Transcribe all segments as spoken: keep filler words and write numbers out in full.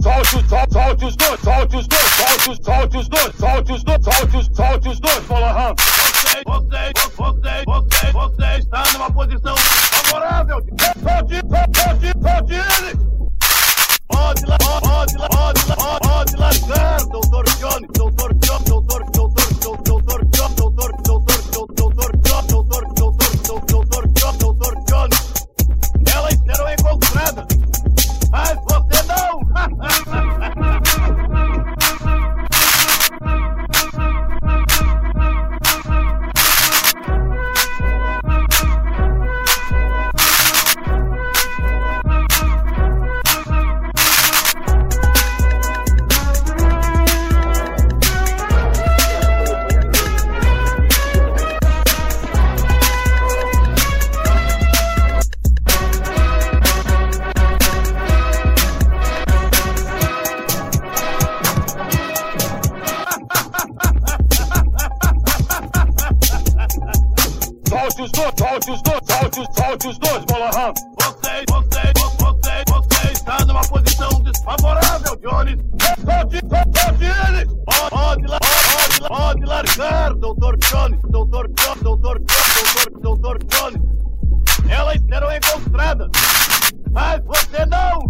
Solte os, solte, solte os dois, solte os dois, solte os, solte os dois, solte os dois, solte os, solte os dois, bola rã. Você, você, você, você, você está numa posição favorável. Solte, solte, solte ele. Pode, pode, pode, pode, pode largar, doutor Johnny, doutor Johnny, doutor, doutor, doutor Johnny, doutor, doutor, doutor Johnny, doutor, doutor, doutor Johnny, doutor Johnny. Elas serão encontradas, mas você não. Solte os dois, solte os dois, solte os, solte os dois, bola rã. Você, você, você, você está numa posição desfavorável, Johnny. Solte, solte ele. Pode, pode, pode, pode largar, doutor Johnny, doutor Johnny, doutor Johnny, doutor, doutor Johnny. Elas serão encontradas, mas você não.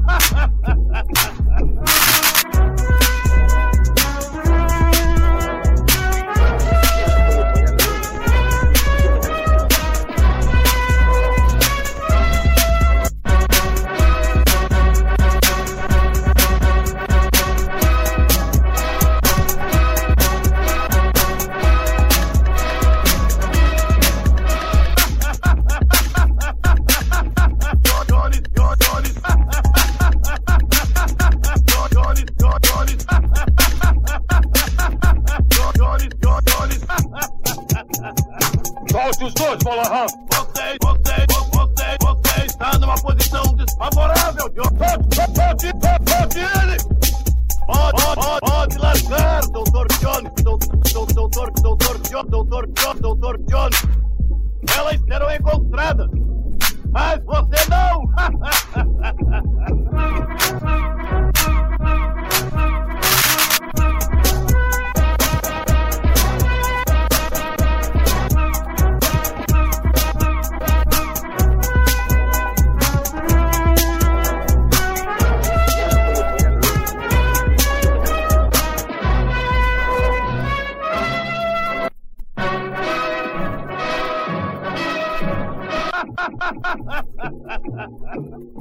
Solte os dois, bola rã. Você, você, você, você está numa posição desfavorável, Johnny. Solte, solte, solte ele. Pode, pode, pode largar, doutor Johnny, doutor, doutor, doutor Johnny, doutor Johnny, doutor Johnny. Elas serão encontradas,